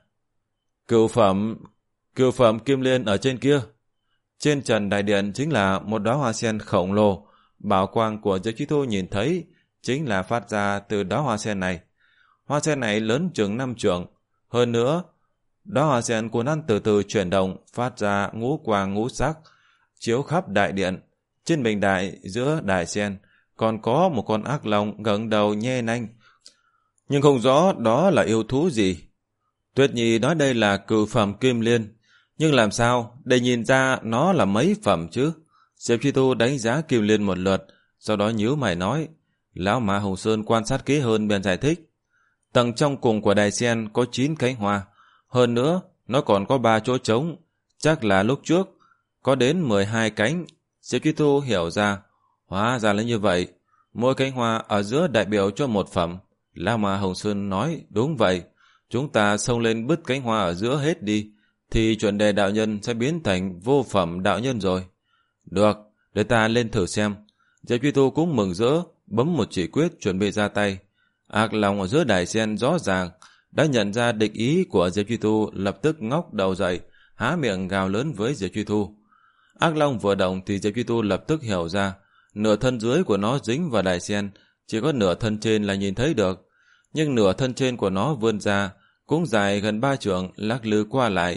Cửu phẩm, cửu phẩm kim liên ở trên kia. Trên trần đại điện chính là một đóa hoa sen khổng lồ. Bảo quang của Diệp Truy Thu nhìn thấy chính là phát ra từ đóa hoa sen này. Hoa sen này lớn chừng năm trượng. Hơn nữa, đóa hoa sen cuốn ăn từ từ chuyển động, phát ra ngũ quang ngũ sắc, chiếu khắp đại điện. Trên bình đại giữa đại sen còn có một con ác long ngẩng đầu nhe nanh, nhưng không rõ đó là yêu thú gì. Tuyết Nhi nói đây là cửu phẩm kim liên, nhưng làm sao để nhìn ra nó là mấy phẩm chứ? Diệp Truy Thu đánh giá kim liên một lượt, sau đó nhíu mày nói. Lão ma Hồng Sơn quan sát kỹ hơn bèn giải thích. Tầng trong cùng của đài sen có chín cánh hoa, hơn nữa nó còn có ba chỗ trống, chắc là lúc trước có đến mười hai cánh. Diệp Truy Thu hiểu ra, hóa ra là như vậy, mỗi cánh hoa ở giữa đại biểu cho một phẩm. Lão ma Hồng Sơn nói, đúng vậy, chúng ta xông lên bứt cánh hoa ở giữa hết đi, thì chuẩn đề đạo nhân sẽ biến thành vô phẩm đạo nhân rồi. Được, để ta lên thử xem. Diệp Truy Thu cũng mừng rỡ, bấm một chỉ quyết chuẩn bị ra tay. Ác long ở giữa đài sen rõ ràng đã nhận ra địch ý của Diệp Truy Thu, lập tức ngóc đầu dậy, há miệng gào lớn với Diệp Truy Thu. Ác long vừa động thì Diệp Truy Thu lập tức hiểu ra, nửa thân dưới của nó dính vào đài sen, chỉ có nửa thân trên là nhìn thấy được, nhưng nửa thân trên của nó vươn ra, cũng dài gần ba trượng, lắc lư qua lại,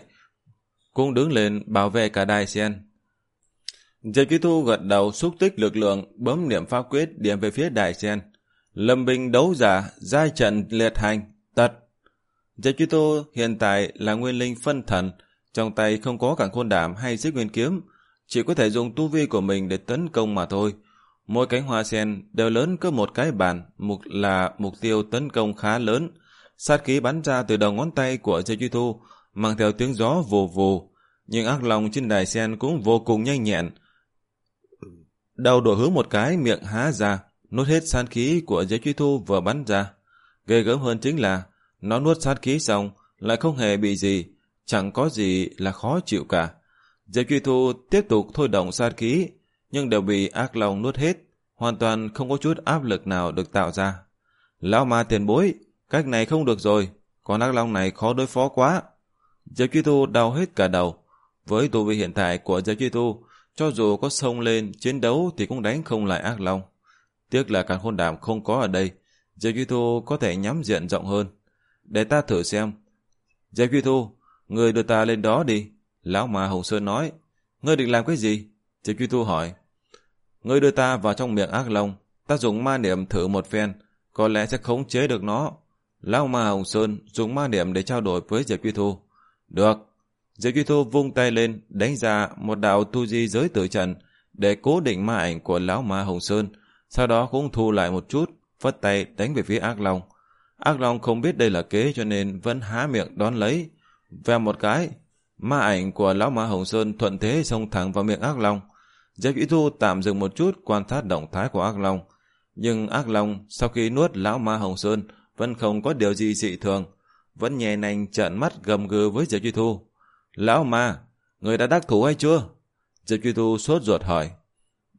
cũng đứng lên bảo vệ cả đài sen. Diệp Truy Thu gật đầu xúc tích lực lượng, bấm niệm pháp quyết điểm về phía đài sen. Lâm binh đấu giả, giai trận liệt hành, tật. Diệp Truy Thu hiện tại là nguyên linh phân thần, trong tay không có cản khôn đảm hay xích nguyên kiếm, chỉ có thể dùng tu vi của mình để tấn công mà thôi. Mỗi cánh hoa sen đều lớn cỡ một cái bàn, mục là mục tiêu tấn công khá lớn. Sát khí bắn ra từ đầu ngón tay của Diệp Truy Thu, mang theo tiếng gió vù vù, nhưng ác long trên đài sen cũng vô cùng nhanh nhẹn. Đầu đổi hướng một cái, miệng há ra, nuốt hết sát khí của Diệp Truy Thu vừa bắn ra. Ghê gớm hơn chính là nó nuốt sát khí xong lại không hề bị gì, chẳng có gì là khó chịu cả. Diệp Truy Thu tiếp tục thôi động sát khí, nhưng đều bị ác long nuốt hết, hoàn toàn không có chút áp lực nào được tạo ra. Lão ma tiền bối, cách này không được rồi, con ác long này khó đối phó quá. Diệp Truy Thu đau hết cả đầu. Với tu vi hiện tại của Diệp Truy Thu, cho dù có xông lên chiến đấu thì cũng đánh không lại ác long. Tiếc là càn khôn đảm không có ở đây, Diệp Truy Thu có thể nhắm diện rộng hơn. Để ta thử xem. Diệp Truy Thu, người đưa ta lên đó đi. Lão ma Hồng Sơn nói. Ngươi định làm cái gì? Diệp Truy Thu hỏi. Ngươi đưa ta vào trong miệng ác long, ta dùng ma niệm thử một phen, có lẽ sẽ khống chế được nó. Lão ma Hồng Sơn dùng ma niệm để trao đổi với Diệp Truy Thu. Được. Diệp Truy Thu vung tay lên, đánh ra một đạo tu di giới tử trận để cố định ma ảnh của lão ma Hồng Sơn, sau đó cũng thu lại một chút, phất tay đánh về phía ác long. Ác long không biết đây là kế cho nên vẫn há miệng đón lấy. Về một cái, ma ảnh của lão ma Hồng Sơn thuận thế xông thẳng vào miệng ác long. Diệp Truy Thu tạm dừng một chút quan sát động thái của ác long, nhưng ác long sau khi nuốt lão ma Hồng Sơn vẫn không có điều gì dị thường, vẫn nhè nanh trợn mắt gầm gừ với Diệp Truy Thu. Lão ma, người đã đắc thủ hay chưa? Diệp Truy Thu sốt ruột hỏi.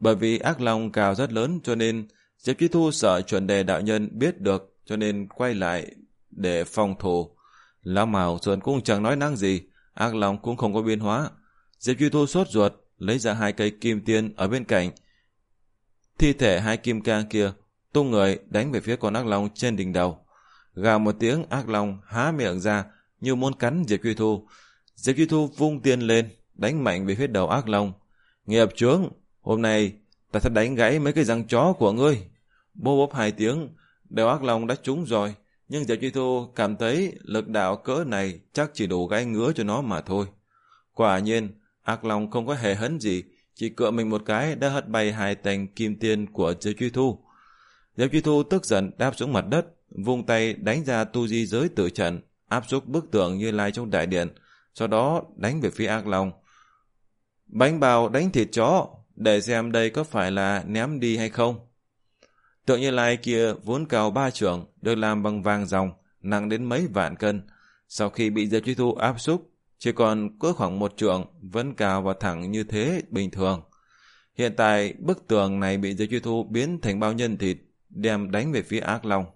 Bởi vì ác long cào rất lớn cho nên Diệp Truy Thu sợ chuẩn đề đạo nhân biết được, cho nên quay lại để phòng thủ. Lão Mào Sơn cũng chẳng nói năng gì, ác long cũng không có biến hóa. Diệp Truy Thu sốt ruột, lấy ra hai cây kim tiên ở bên cạnh. Thi thể hai kim cang kia tung người đánh về phía con ác long trên đỉnh đầu. Gào một tiếng, ác long há miệng ra như muốn cắn Diệp Truy Thu. Diệp Truy Thu vung tiên lên, đánh mạnh về phía đầu ác long. Nghiệp chướng, hôm nay ta sẽ đánh gãy mấy cái răng chó của ngươi. Bô bốp hai tiếng, đầu ác long đã trúng rồi, nhưng Diệp Truy Thu cảm thấy lực đạo cỡ này chắc chỉ đủ gãy ngứa cho nó mà thôi. Quả nhiên, ác long không có hề hấn gì, chỉ cựa mình một cái đã hất bay hai tành kim tiên của Diệp Truy Thu. Diệp Truy Thu tức giận đáp xuống mặt đất, vung tay đánh ra tu di giới tử trận, áp xúc bức tượng Như Lai trong đại điện, sau đó đánh về phía ác long. Bánh bào đánh thịt chó, để xem đây có phải là ném đi hay không. Tượng Như Lai kia vốn cao ba trượng, được làm bằng vàng ròng, nặng đến mấy vạn cân. Sau khi bị Diệp Truy Thu áp xúc, chỉ còn có khoảng một trượng, vẫn cao và thẳng như thế bình thường. Hiện tại bức tường này bị Diệp Truy Thu biến thành bao nhân thịt, đem đánh về phía ác long.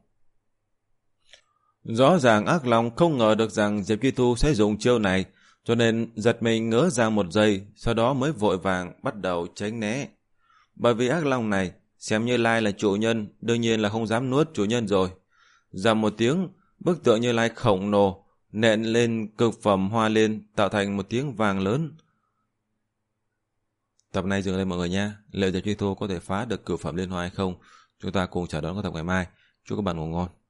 Rõ ràng ác long không ngờ được rằng Diệp Truy Thu sẽ dùng chiêu này, cho nên giật mình ngỡ ra một giây, sau đó mới vội vàng bắt đầu tránh né. Bởi vì ác long này xem Như Lai là chủ nhân, đương nhiên là không dám nuốt chủ nhân rồi. Dầm một tiếng, bức tượng Như Lai khổng lồ nện lên cực phẩm hoa lên, tạo thành một tiếng vàng lớn. Tập này dừng lên mọi người nha. Liệu Diệp Truy Thu có thể phá được cửu phẩm liên hoa hay không? Chúng ta cùng chờ đón các tập ngày mai. Chúc các bạn ngủ ngon.